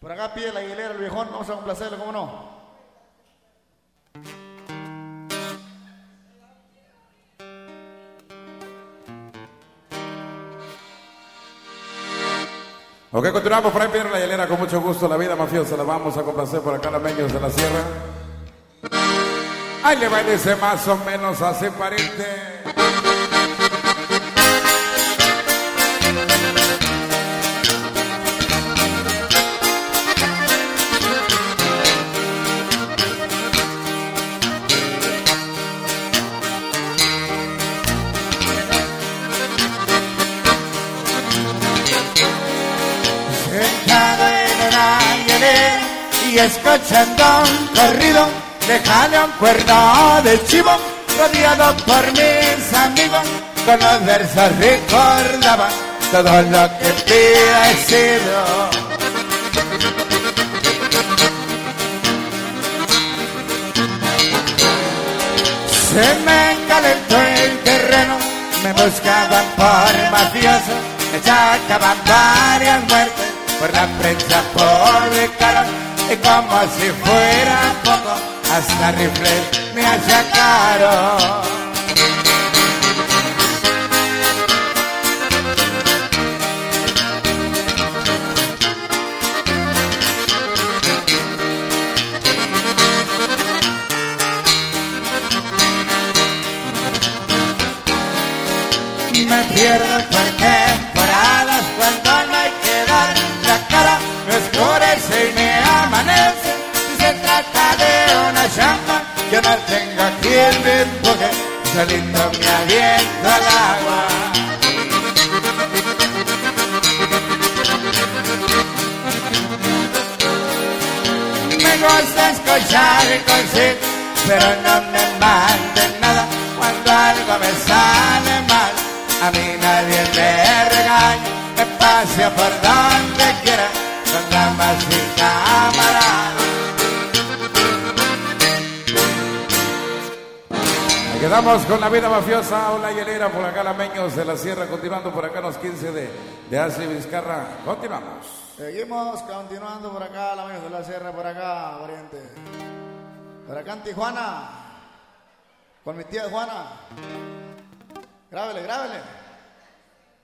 Por acá pide la hielera el viejón, vamos a complacerlo, ¿cómo no? Ok, continuamos por ahí, Pedro La Hielera, con mucho gusto. La vida mafiosa la vamos a complacer por acá, los Meños de la Sierra. Ahí le va y dice más o menos así, pariente. Y escuchando un corrido, déjale un cuerno de chivo, rodeado por mis amigos, con los versos recordaba todo lo que había sido. Se me calentó el terreno, me buscaban por mafioso, me sacaban varias muertes por la prensa publicaron. Y como si fuera poco, hasta rifles me achacaron. Me pierdo por temporadas cuando no hay que dar la cara, me oscurece y me amanece. Si se trata de una llama, yo no tengo quien me empuje, solito me aviento al agua. Me gusta escuchar el consejo, pero no me manden nada cuando algo me sale mal. A mí nadie me regaña, me paseo por donde quiera, con damas y camaradas. Quedamos con la vida mafiosa, una hielera por acá, la Meños de la Sierra, continuando por acá los 15 de Ashley Vizcarra. Continuamos. Seguimos continuando por acá, la Meños de la Sierra, por acá, Oriente. Por acá en Tijuana, con mi tía Juana. Grábele, grábele.